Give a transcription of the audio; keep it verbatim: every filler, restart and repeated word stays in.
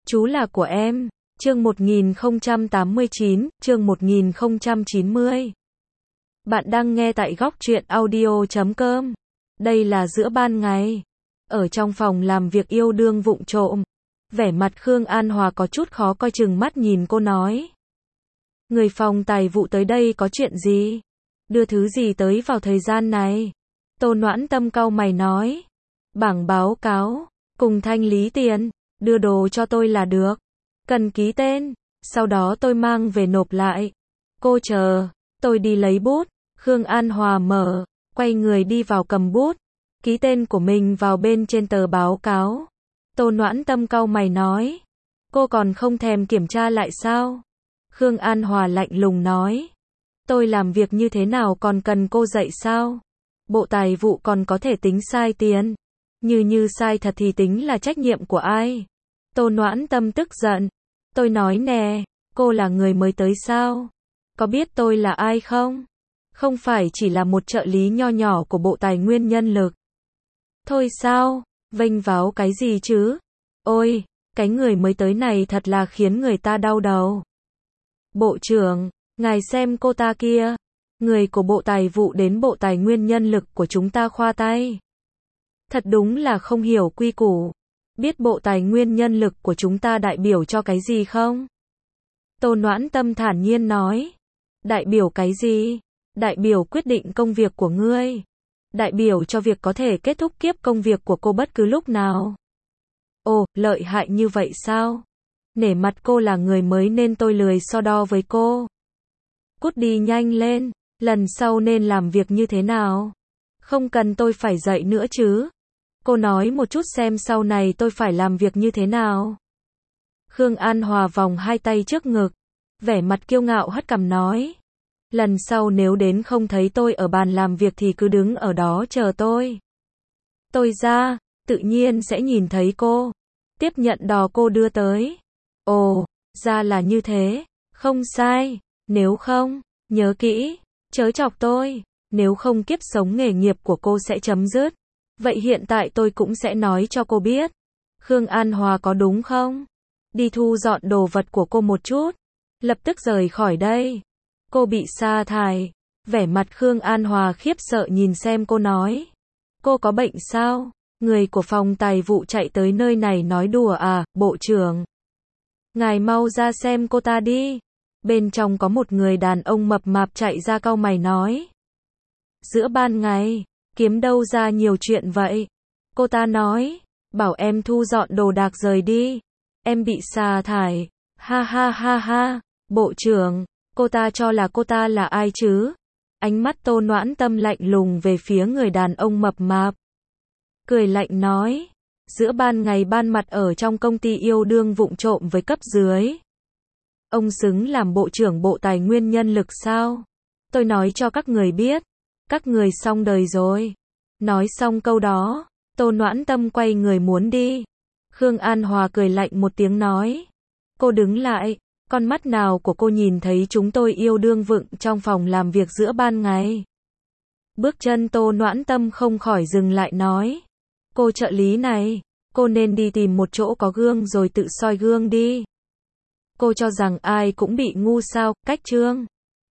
Chú là của em. Chương một nghìn không trăm tám mươi chín, chương một nghìn không trăm chín mươi. Bạn đang nghe tại góc truyện audio chấm com. Đây là giữa ban ngày. Ở trong phòng làm việc yêu đương vụng trộm. Vẻ mặt Khương An Hòa có chút khó coi, chừng mắt nhìn cô nói. Người phòng tài vụ tới đây có chuyện gì? Đưa thứ gì tới vào thời gian này? Tô Noãn Tâm cau mày nói. Bảng báo cáo, cùng thanh lý tiền, đưa đồ cho tôi là được. Cần ký tên, sau đó tôi mang về nộp lại. Cô chờ, tôi đi lấy bút. Khương An Hòa mở, quay người đi vào cầm bút, ký tên của mình vào bên trên tờ báo cáo. Tô Noãn Tâm cau mày nói. Cô còn không thèm kiểm tra lại sao? Khương An Hòa lạnh lùng nói. Tôi làm việc như thế nào còn cần cô dạy sao? Bộ tài vụ còn có thể tính sai tiền. Như như sai thật thì tính là trách nhiệm của ai? Tô Noãn Tâm tức giận. Tôi nói nè, cô là người mới tới sao? Có biết tôi là ai không? Không phải chỉ là một trợ lý nho nhỏ của Bộ Tài nguyên Nhân lực. Thôi sao? Vênh váo cái gì chứ? Ôi, cái người mới tới này thật là khiến người ta đau đầu. Bộ trưởng, ngài xem cô ta kia. Người của Bộ Tài vụ đến Bộ Tài nguyên Nhân lực của chúng ta khoa tay. Thật đúng là không hiểu quy củ. Biết Bộ Tài nguyên Nhân lực của chúng ta đại biểu cho cái gì không? Tô Noãn Tâm thản nhiên nói. Đại biểu cái gì? Đại biểu quyết định công việc của ngươi. Đại biểu cho việc có thể kết thúc kiếp công việc của cô bất cứ lúc nào. Ồ, lợi hại như vậy sao? Nể mặt cô là người mới nên tôi lười so đo với cô. Cút đi nhanh lên, lần sau nên làm việc như thế nào? Không cần tôi phải dạy nữa chứ. Cô nói một chút xem sau này tôi phải làm việc như thế nào. Khương An Hòa vòng hai tay trước ngực, vẻ mặt kiêu ngạo hất cằm nói. Lần sau nếu đến không thấy tôi ở bàn làm việc thì cứ đứng ở đó chờ tôi. Tôi ra, tự nhiên sẽ nhìn thấy cô. Tiếp nhận đò cô đưa tới. Ồ, ra là như thế. Không sai. Nếu không, nhớ kỹ, chớ chọc tôi. Nếu không kiếp sống nghề nghiệp của cô sẽ chấm dứt. Vậy hiện tại tôi cũng sẽ nói cho cô biết. Khương An Hòa có đúng không? Đi thu dọn đồ vật của cô một chút. Lập tức rời khỏi đây. Cô bị sa thải. Vẻ mặt Khương An Hòa khiếp sợ nhìn xem cô nói. Cô có bệnh sao? Người của phòng tài vụ chạy tới nơi này nói đùa à, bộ trưởng. Ngài mau ra xem cô ta đi. Bên trong có một người đàn ông mập mạp chạy ra cau mày nói. Giữa ban ngày, kiếm đâu ra nhiều chuyện vậy? Cô ta nói, bảo em thu dọn đồ đạc rời đi. Em bị sa thải. Ha ha ha ha, bộ trưởng. Cô ta cho là cô ta là ai chứ? Ánh mắt Tô Noãn Tâm lạnh lùng về phía người đàn ông mập mạp. Cười lạnh nói. Giữa ban ngày ban mặt ở trong công ty yêu đương vụng trộm với cấp dưới. Ông xứng làm bộ trưởng Bộ Tài nguyên Nhân lực sao? Tôi nói cho các người biết. Các người xong đời rồi. Nói xong câu đó, Tô Noãn Tâm quay người muốn đi. Khương An Hòa cười lạnh một tiếng nói. Cô đứng lại. Con mắt nào của cô nhìn thấy chúng tôi yêu đương vụng trong phòng làm việc giữa ban ngày? Bước chân Tô Noãn Tâm không khỏi dừng lại nói. Cô trợ lý này, cô nên đi tìm một chỗ có gương rồi tự soi gương đi. Cô cho rằng ai cũng bị ngu sao? Cách trương.